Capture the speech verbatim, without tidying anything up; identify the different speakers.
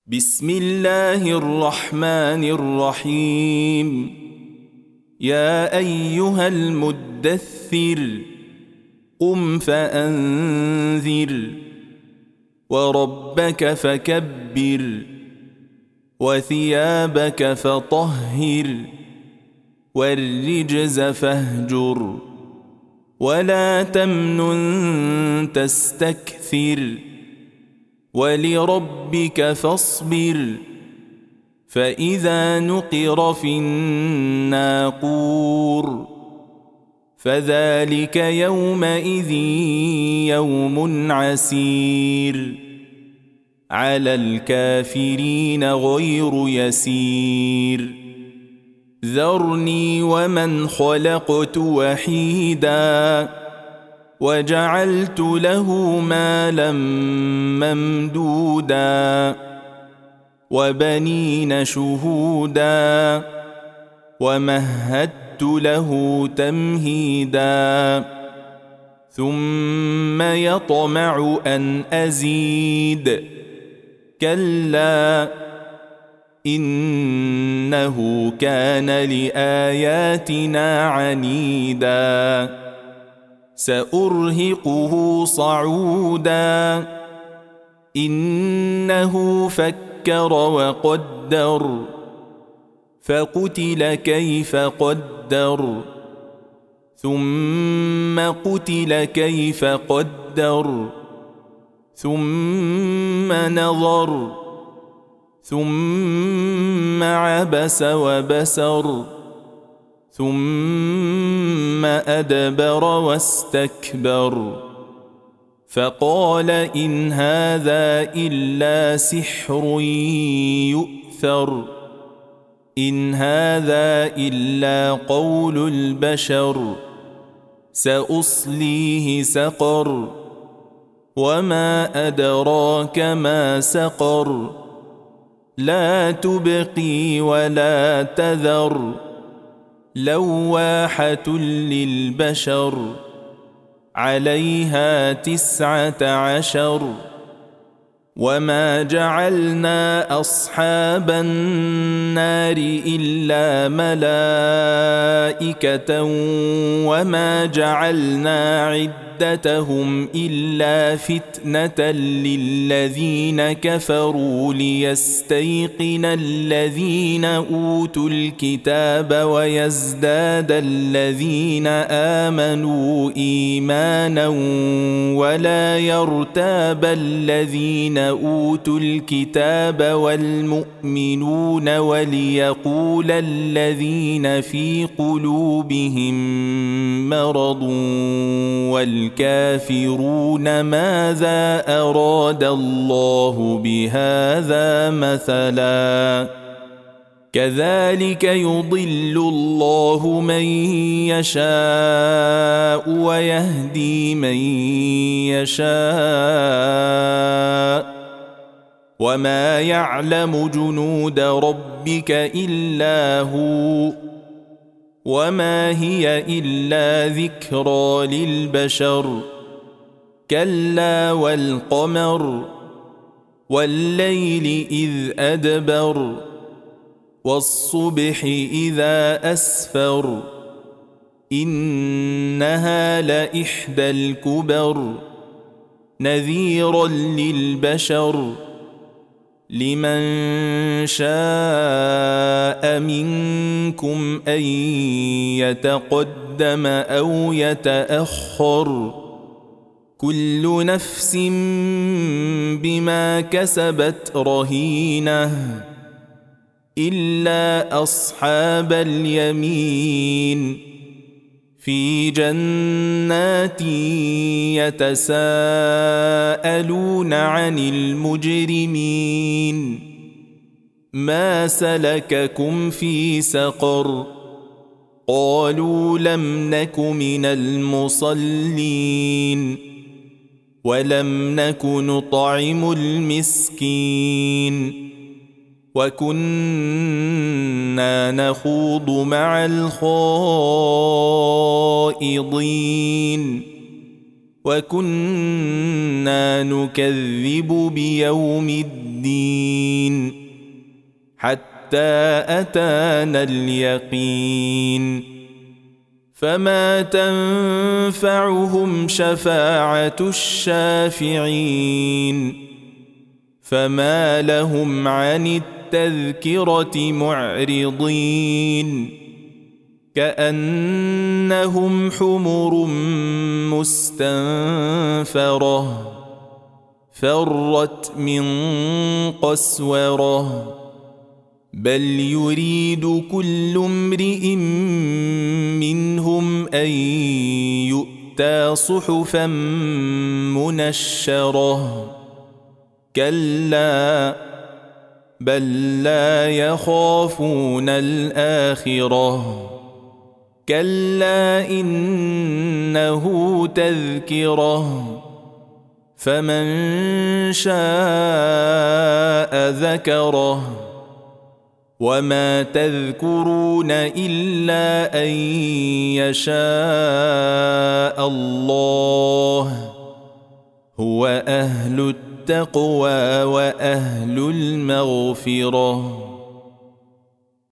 Speaker 1: بسم الله الرحمن الرحيم. يا أيها المدثر قم فأنذر وربك فكبر وثيابك فطهر والرجز فاهجر ولا تمنن تستكثر ولربك فاصبر فإذا نقر في الناقور فذلك يومئذ يوم عسير على الكافرين غير يسير ذرني ومن خلقت وحيدا وجعلت له مالا ممدودا وبنين شهودا ومهدت له تمهيدا ثم يطمع أن أزيد كلا إنه كان لآياتنا عنيدا سأرهقه صعودا إنه فكر وقدر فقتل كيف قدر ثم قتل كيف قدر ثم نظر ثم عبس وبسر ثم أدبر واستكبر فقال إن هذا إلا سحر يؤثر إن هذا إلا قول البشر سأصليه سقر وما أدراك ما سقر لا تبقي ولا تذر لواحة للبشر عليها تسعة عشر وما جعلنا أصحاب النار إلا ملائكة وما جعلنا عدتهم إلا فتنة للذين كفروا ليستيقن الذين أوتوا الكتاب ويزداد الذين آمنوا إيمانا ولا يرتاب الذين أوتوا الكتاب والمؤمنون وليقول الذين في قلوبهم مرض والكافرون ماذا أراد الله بهذا مثلا كذلك يضل الله من يشاء ويهدي من يشاء وما يعلم جنود ربك إلا هو وما هي إلا ذكرى للبشر كلا والقمر والليل إذ أدبر والصبح إذا أسفر إنها لإحدى الكبر نذيرا للبشر لمن شاء منكم أن يتقدم أو يتأخر كل نفس بما كسبت رهينة إلا أصحاب اليمين في جنات يتساءلون عن المجرمين ما سلككم في سقر قالوا لم نك من المصلين ولم نك نطعم المسكين وكنا نخوض مع الخائضين وكنا نكذب بيوم الدين حتى أتانا اليقين فما تنفعهم شفاعة الشافعين فما لهم عن التذكرة معرضين كأنهم حمر مستنفرة فرت من قسورة بل يريد كل امرئ منهم أن يؤتى صحفا منشرة كلا بل لا يخافون الآخرة كلا إنه تذكرة فمن شاء ذكره وما تذكرون إلا أن يشاء الله هو أهل التقوى وأهل المغفرة.